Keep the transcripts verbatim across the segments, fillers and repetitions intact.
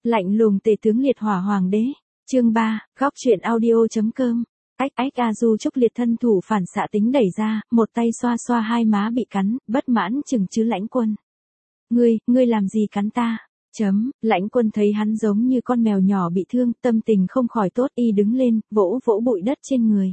Lạnh lùng tề tướng liệt hỏa hoàng đế. Chương ba, góc truyện audio.com. Ách ách a Du Trúc Liệt thân thủ phản xạ tính đẩy ra, một tay xoa xoa hai má bị cắn, bất mãn chừng chứ Lãnh Quân. Ngươi, ngươi làm gì cắn ta? Chấm, Lãnh Quân thấy hắn giống như con mèo nhỏ bị thương, tâm tình không khỏi tốt, y đứng lên, vỗ vỗ bụi đất trên người.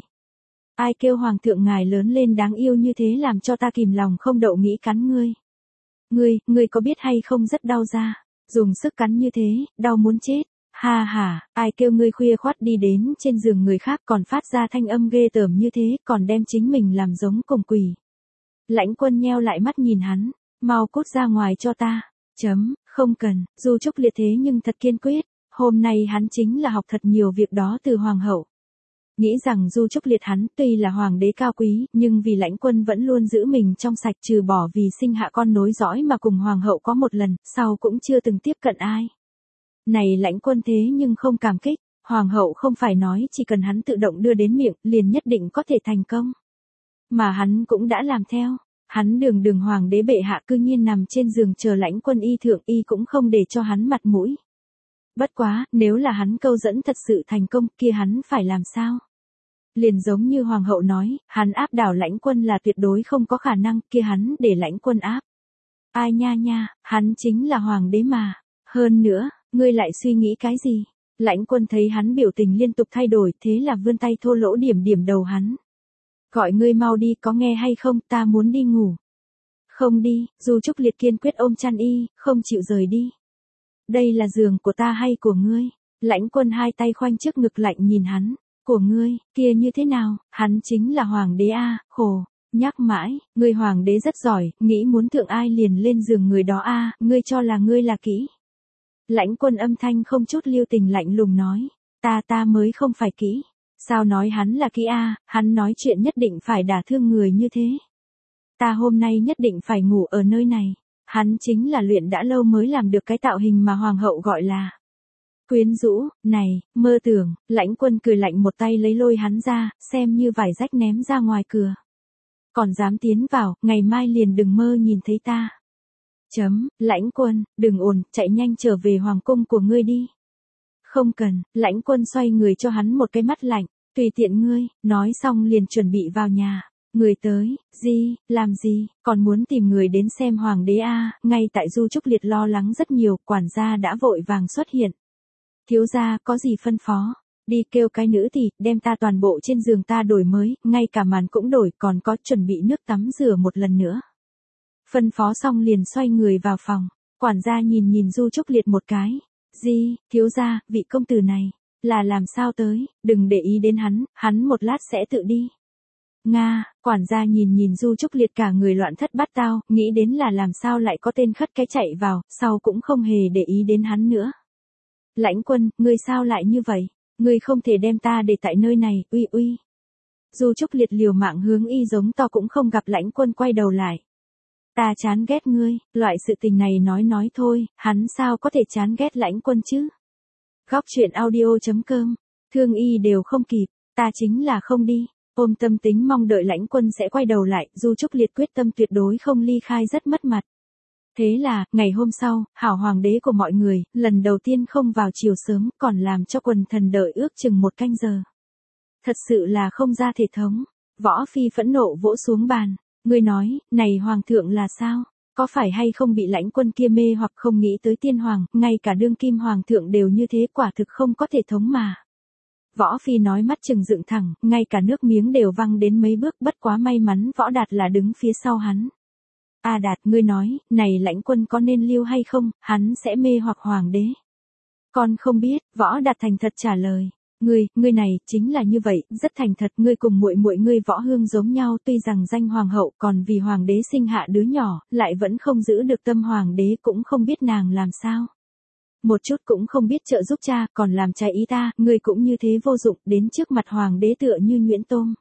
Ai kêu hoàng thượng ngài lớn lên đáng yêu như thế làm cho ta kìm lòng không đậu nghĩ cắn ngươi. Ngươi, ngươi có biết hay không rất đau da, dùng sức cắn như thế, đau muốn chết. Ha ha, ai kêu ngươi khuya khoắt đi đến trên giường người khác còn phát ra thanh âm ghê tởm như thế, còn đem chính mình làm giống cùng quỷ. Lãnh Quân nheo lại mắt nhìn hắn, mau cút ra ngoài cho ta. Chấm, không cần, Du Trúc Liệt thế nhưng thật kiên quyết, hôm nay hắn chính là học thật nhiều việc đó từ hoàng hậu. Nghĩ rằng Du Trúc Liệt hắn tuy là hoàng đế cao quý, nhưng vì Lãnh Quân vẫn luôn giữ mình trong sạch, trừ bỏ vì sinh hạ con nối dõi mà cùng hoàng hậu có một lần, sau cũng chưa từng tiếp cận ai. Này Lãnh Quân thế nhưng không cảm kích, hoàng hậu không phải nói chỉ cần hắn tự động đưa đến miệng, liền nhất định có thể thành công. Mà hắn cũng đã làm theo, hắn đường đường hoàng đế bệ hạ cư nhiên nằm trên giường chờ Lãnh Quân y thượng, y cũng không để cho hắn mặt mũi. Bất quá, nếu là hắn câu dẫn thật sự thành công, kia hắn phải làm sao? Liền giống như hoàng hậu nói, hắn áp đảo Lãnh Quân là tuyệt đối không có khả năng, kia hắn để Lãnh Quân áp. Ai nha nha, hắn chính là hoàng đế mà. Hơn nữa, ngươi lại suy nghĩ cái gì? Lãnh Quân thấy hắn biểu tình liên tục thay đổi, thế là vươn tay thô lỗ điểm điểm đầu hắn. Gọi ngươi mau đi, có nghe hay không, ta muốn đi ngủ. Không đi, Du Trúc Liệt kiên quyết ôm chăn y, không chịu rời đi. Đây là giường của ta hay của ngươi? Lãnh Quân hai tay khoanh trước ngực lạnh nhìn hắn. Của ngươi, kia như thế nào, hắn chính là hoàng đế a, khổ, nhắc mãi, ngươi hoàng đế rất giỏi, nghĩ muốn thượng ai liền lên giường người đó a, ngươi cho là ngươi là kỹ. Lãnh Quân âm thanh không chút lưu tình lạnh lùng nói, ta ta mới không phải kỹ. Sao nói hắn là kỹ a, hắn nói chuyện nhất định phải đả thương người như thế. Ta hôm nay nhất định phải ngủ ở nơi này. Hắn chính là luyện đã lâu mới làm được cái tạo hình mà hoàng hậu gọi là quyến rũ. Này, mơ tưởng. Lãnh Quân cười lạnh một tay lấy lôi hắn ra, xem như vải rách ném ra ngoài cửa. Còn dám tiến vào, ngày mai liền đừng mơ nhìn thấy ta. Chấm, Lãnh Quân, đừng ồn, chạy nhanh trở về hoàng cung của ngươi đi. Không cần, Lãnh Quân xoay người cho hắn một cái mắt lạnh, tùy tiện ngươi, nói xong liền chuẩn bị vào nhà. Người tới, gì, làm gì, còn muốn tìm người đến xem hoàng đế a, ngay tại Du Trúc Liệt lo lắng rất nhiều, quản gia đã vội vàng xuất hiện. Thiếu gia, có gì phân phó? Đi kêu cái nữ thì, đem ta toàn bộ trên giường ta đổi mới, ngay cả màn cũng đổi, còn có chuẩn bị nước tắm rửa một lần nữa. Phân phó xong liền xoay người vào phòng, quản gia nhìn nhìn Du Trúc Liệt một cái. Gì, thiếu gia, vị công tử này, là làm sao tới, đừng để ý đến hắn, hắn một lát sẽ tự đi. Nga, quản gia nhìn nhìn Du Trúc Liệt cả người loạn thất bát tao, nghĩ đến là làm sao lại có tên khất cái chạy vào, sau cũng không hề để ý đến hắn nữa. Lãnh Quân, ngươi sao lại như vậy? Ngươi không thể đem ta để tại nơi này, uy uy. Du Trúc Liệt liều mạng hướng y giống to cũng không gặp Lãnh Quân quay đầu lại. Ta chán ghét ngươi, loại sự tình này nói nói thôi, hắn sao có thể chán ghét Lãnh Quân chứ? Góc truyện audio.com, thương y đều không kịp, ta chính là không đi. Ôm tâm tính mong đợi Lãnh Quân sẽ quay đầu lại, Du Trúc Liệt quyết tâm tuyệt đối không ly khai rất mất mặt. Thế là, ngày hôm sau, hảo hoàng đế của mọi người, lần đầu tiên không vào chiều sớm, còn làm cho quần thần đợi ước chừng một canh giờ. Thật sự là không ra thể thống. Võ Phi phẫn nộ vỗ xuống bàn. Ngươi nói, này hoàng thượng là sao? Có phải hay không bị Lãnh Quân kia mê hoặc không nghĩ tới tiên hoàng, ngay cả đương kim hoàng thượng đều như thế, quả thực không có thể thống mà. Võ Phi nói mắt trừng dựng thẳng, ngay cả nước miếng đều văng đến mấy bước, bất quá may mắn Võ Đạt là đứng phía sau hắn. A Đạt, ngươi nói, này Lãnh Quân có nên lưu hay không, hắn sẽ mê hoặc hoàng đế. Con không biết, Võ Đạt thành thật trả lời. Ngươi, ngươi này, chính là như vậy, rất thành thật, ngươi cùng muội muội ngươi Võ Hương giống nhau, tuy rằng danh hoàng hậu, còn vì hoàng đế sinh hạ đứa nhỏ, lại vẫn không giữ được tâm hoàng đế, cũng không biết nàng làm sao. Một chút cũng không biết trợ giúp cha, còn làm trái ý ta, ngươi cũng như thế vô dụng, đến trước mặt hoàng đế tựa như nhuyễn tôm.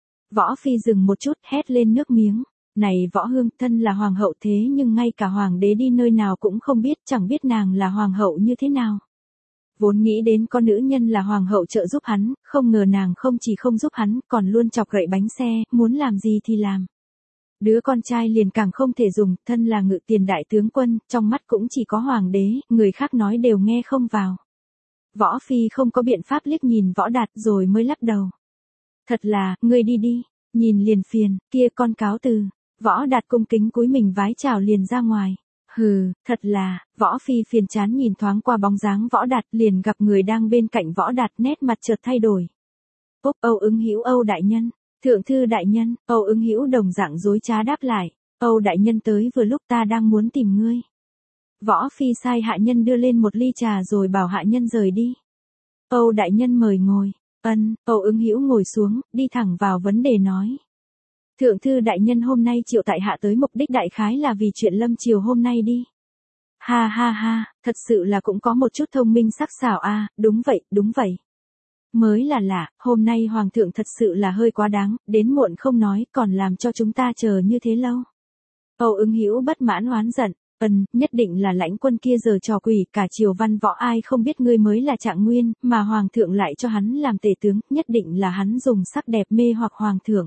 Võ Phi dừng một chút, hét lên nước miếng. Này Võ Hương, thân là hoàng hậu thế nhưng ngay cả hoàng đế đi nơi nào cũng không biết, chẳng biết nàng là hoàng hậu như thế nào. Vốn nghĩ đến con nữ nhân là hoàng hậu trợ giúp hắn, không ngờ nàng không chỉ không giúp hắn, còn luôn chọc gậy bánh xe, muốn làm gì thì làm. Đứa con trai liền càng không thể dùng, thân là ngự tiền đại tướng quân, trong mắt cũng chỉ có hoàng đế, người khác nói đều nghe không vào. Võ Phi không có biện pháp liếc nhìn Võ Đạt rồi mới lắc đầu. Thật là, ngươi đi đi, nhìn liền phiền, kia con cáo từ. Võ Đạt cung kính cúi mình vái chào liền ra ngoài. Hừ, thật là, Võ Phi phiền chán nhìn thoáng qua bóng dáng Võ Đạt liền gặp người đang bên cạnh Võ Đạt nét mặt chợt thay đổi. Úc Âu Ứng Hữu Âu đại nhân, thượng thư đại nhân, Âu Ứng Hữu đồng dạng dối trá đáp lại, Âu đại nhân tới vừa lúc ta đang muốn tìm ngươi. Võ Phi sai hạ nhân đưa lên một ly trà rồi bảo hạ nhân rời đi. Âu đại nhân mời ngồi, ân, Âu Ứng Hữu ngồi xuống, đi thẳng vào vấn đề nói. Thượng thư đại nhân hôm nay triệu tại hạ tới mục đích đại khái là vì chuyện lâm triều hôm nay đi. Ha ha ha, thật sự là cũng có một chút thông minh sắc sảo a, à, đúng vậy, đúng vậy. Mới là lạ, hôm nay hoàng thượng thật sự là hơi quá đáng, đến muộn không nói, còn làm cho chúng ta chờ như thế lâu. Âu Ứng Hữu bất mãn oán giận, ân, nhất định là lãnh quân kia giờ trò quỷ, cả triều văn võ ai không biết ngươi mới là Trạng Nguyên, mà hoàng thượng lại cho hắn làm tể tướng, nhất định là hắn dùng sắc đẹp mê hoặc hoàng thượng.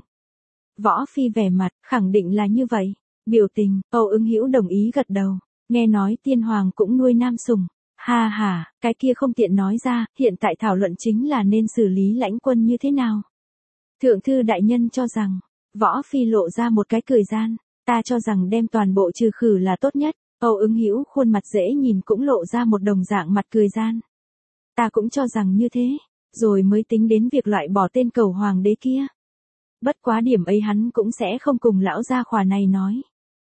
Võ Phi vẻ mặt, khẳng định là như vậy. Biểu tình, Âu Ứng Hữu đồng ý gật đầu. Nghe nói tiên hoàng cũng nuôi nam sủng. Ha ha, cái kia không tiện nói ra, hiện tại thảo luận chính là nên xử lý lãnh quân như thế nào. Thượng thư đại nhân cho rằng, Võ Phi lộ ra một cái cười gian, ta cho rằng đem toàn bộ trừ khử là tốt nhất. Âu Ứng Hữu khuôn mặt dễ nhìn cũng lộ ra một đồng dạng mặt cười gian. Ta cũng cho rằng như thế, rồi mới tính đến việc loại bỏ tên cầu hoàng đế kia. Bất quá điểm ấy hắn cũng sẽ không cùng lão gia khỏa này nói.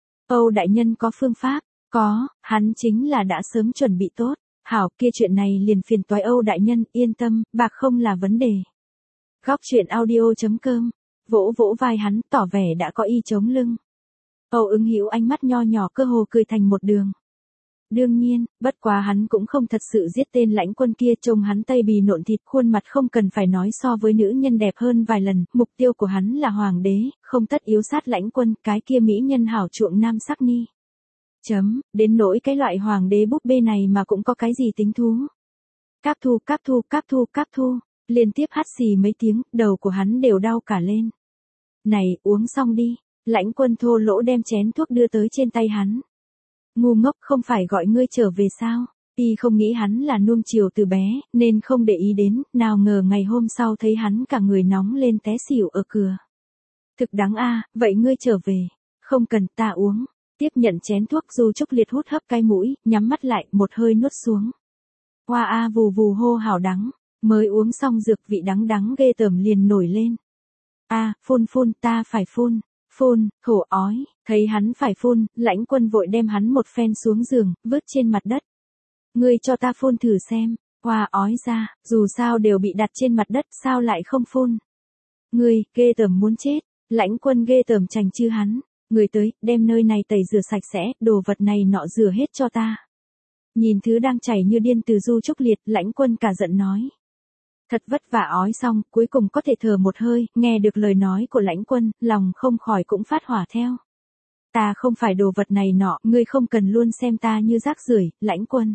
Âu đại nhân có phương pháp, có, hắn chính là đã sớm chuẩn bị tốt. Hảo, kia chuyện này liền phiền toái Âu đại nhân, yên tâm, bạc không là vấn đề. Góc truyện audio chấm com, vỗ vỗ vai hắn, tỏ vẻ đã có y chống lưng. Âu Ứng Hữu ánh mắt nho nhỏ cơ hồ cười thành một đường. Đương nhiên, bất quá hắn cũng không thật sự giết tên lãnh quân kia, trông hắn tây bì nộn thịt, khuôn mặt không cần phải nói so với nữ nhân đẹp hơn vài lần, mục tiêu của hắn là hoàng đế, không tất yếu sát lãnh quân, cái kia mỹ nhân hảo chuộng nam sắc ni. Chấm, đến nỗi cái loại hoàng đế búp bê này mà cũng có cái gì tính thú. Cáp thu, cáp thu, cáp thu, cáp thu, liên tiếp hắt xì mấy tiếng, đầu của hắn đều đau cả lên. Này, uống xong đi, lãnh quân thô lỗ đem chén thuốc đưa tới trên tay hắn. Ngu ngốc, không phải gọi ngươi trở về sao? Y không nghĩ hắn là nuông chiều từ bé, nên không để ý đến, nào ngờ ngày hôm sau thấy hắn cả người nóng lên té xỉu ở cửa. Thực đáng a, vậy ngươi trở về. Không cần, ta uống. Tiếp nhận chén thuốc, Du Trúc Liệt hút hấp cái mũi, nhắm mắt lại, một hơi nuốt xuống. Hoa a vù vù hô hào đắng, mới uống xong dược vị đắng đắng ghê tởm liền nổi lên. A, phun phun, ta phải phun. Phun, khổ ói, thấy hắn phải phun, lãnh quân vội đem hắn một phen xuống giường, vứt trên mặt đất. Ngươi cho ta phun thử xem, hoa ói ra, dù sao đều bị đặt trên mặt đất, sao lại không phun. Ngươi, ghê tởm muốn chết, lãnh quân ghê tởm chành chư hắn, người tới, đem nơi này tẩy rửa sạch sẽ, đồ vật này nọ rửa hết cho ta. Nhìn thứ đang chảy như điên từ Du Trúc Liệt, lãnh quân cả giận nói. Thật vất vả ói xong, cuối cùng có thể thở một hơi, nghe được lời nói của lãnh quân, lòng không khỏi cũng phát hỏa theo. Ta không phải đồ vật này nọ, ngươi không cần luôn xem ta như rác rưởi, lãnh quân.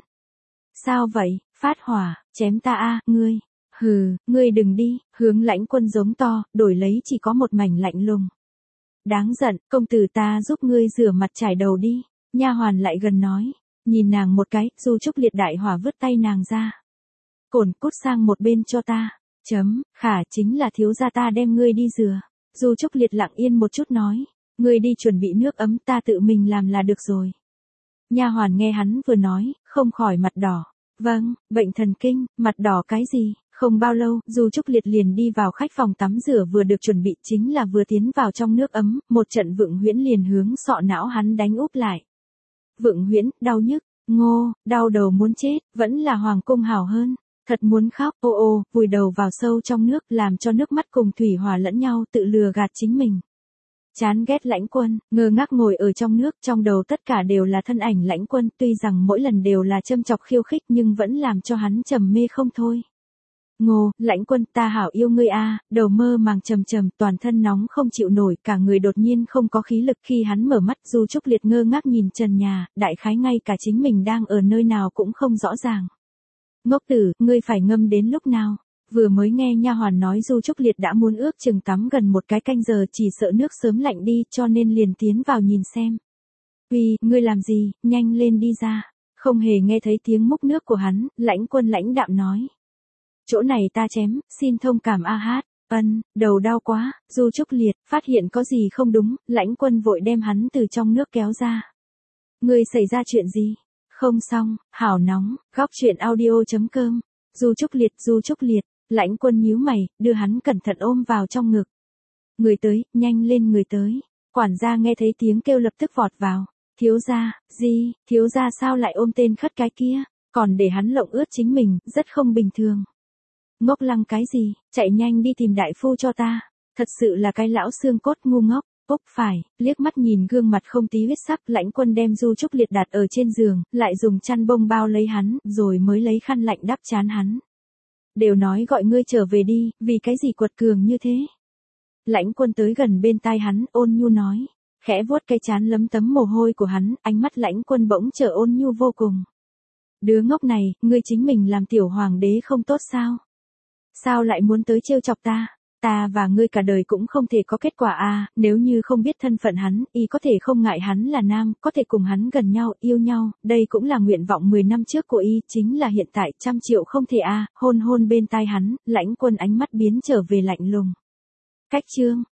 Sao vậy, phát hỏa, chém ta a, ngươi. Hừ, ngươi đừng đi, hướng lãnh quân giống to, đổi lấy chỉ có một mảnh lạnh lùng. Đáng giận, công tử ta giúp ngươi rửa mặt trải đầu đi. Nha hoàn lại gần nói, nhìn nàng một cái, Du Trúc Liệt đại hỏa vứt tay nàng ra. Cổn, cút sang một bên cho ta. Chấm, khả chính là thiếu gia ta đem ngươi đi rửa. Du Trúc Liệt lặng yên một chút nói, ngươi đi chuẩn bị nước ấm, ta tự mình làm là được rồi. Nha hoàn nghe hắn vừa nói, không khỏi mặt đỏ. Vâng, bệnh thần kinh, mặt đỏ cái gì? Không bao lâu, Du Trúc Liệt liền đi vào khách phòng tắm rửa vừa được chuẩn bị, chính là vừa tiến vào trong nước ấm, một trận vượng huyễn liền hướng sọ não hắn đánh úp lại. Vượng huyễn, đau nhức, ngô, đau đầu muốn chết, vẫn là hoàng cung hảo hơn. Thật muốn khóc, ô ô, vùi đầu vào sâu trong nước, làm cho nước mắt cùng thủy hòa lẫn nhau, tự lừa gạt chính mình. Chán ghét lãnh quân, ngơ ngác ngồi ở trong nước, trong đầu tất cả đều là thân ảnh lãnh quân, tuy rằng mỗi lần đều là châm chọc khiêu khích nhưng vẫn làm cho hắn trầm mê không thôi. Ngô, lãnh quân, ta hảo yêu ngươi a, đầu mơ màng trầm trầm, toàn thân nóng không chịu nổi, cả người đột nhiên không có khí lực. Khi hắn mở mắt, Du Trúc Liệt ngơ ngác nhìn trần nhà, đại khái ngay cả chính mình đang ở nơi nào cũng không rõ ràng. Ngốc tử, ngươi phải ngâm đến lúc nào? Vừa mới nghe nha hoàn nói Du Trúc Liệt đã muốn ước chừng tắm gần một cái canh giờ, chỉ sợ nước sớm lạnh đi cho nên liền tiến vào nhìn xem. Uy, ngươi làm gì, nhanh lên đi ra. Không hề nghe thấy tiếng múc nước của hắn, Lãnh Quân lãnh đạm nói. Chỗ này ta chém, xin thông cảm a hát. Ân, đầu đau quá. Du Trúc Liệt phát hiện có gì không đúng, Lãnh Quân vội đem hắn từ trong nước kéo ra. Ngươi xảy ra chuyện gì? Không xong, hảo nóng, góc truyện audio.com. Du Trúc Liệt, Du Trúc Liệt, Lãnh Quân nhíu mày, đưa hắn cẩn thận ôm vào trong ngực. Người tới, nhanh lên người tới. Quản gia nghe thấy tiếng kêu lập tức vọt vào. Thiếu gia, gì, thiếu gia sao lại ôm tên khất cái kia, còn để hắn lộng ướt chính mình, rất không bình thường. Ngốc lăng cái gì, chạy nhanh đi tìm đại phu cho ta. Thật sự là cái lão xương cốt ngu ngốc. Úc phải, liếc mắt nhìn gương mặt không tí huyết sắc, Lãnh Quân đem Du Trúc Liệt đặt ở trên giường, lại dùng chăn bông bao lấy hắn, rồi mới lấy khăn lạnh đắp trán hắn. Đều nói gọi ngươi trở về đi, vì cái gì quật cường như thế. Lãnh Quân tới gần bên tai hắn, ôn nhu nói, khẽ vuốt cái trán lấm tấm mồ hôi của hắn, ánh mắt Lãnh Quân bỗng trở ôn nhu vô cùng. Đứa ngốc này, ngươi chính mình làm tiểu hoàng đế không tốt sao? Sao lại muốn tới trêu chọc ta? Ta và ngươi cả đời cũng không thể có kết quả à, nếu như không biết thân phận hắn, y có thể không ngại hắn là nam, có thể cùng hắn gần nhau, yêu nhau, đây cũng là nguyện vọng mười năm trước của y, chính là hiện tại, trăm triệu không thể à, hôn hôn bên tai hắn, Lãnh Quân ánh mắt biến trở về lạnh lùng. Cách chương,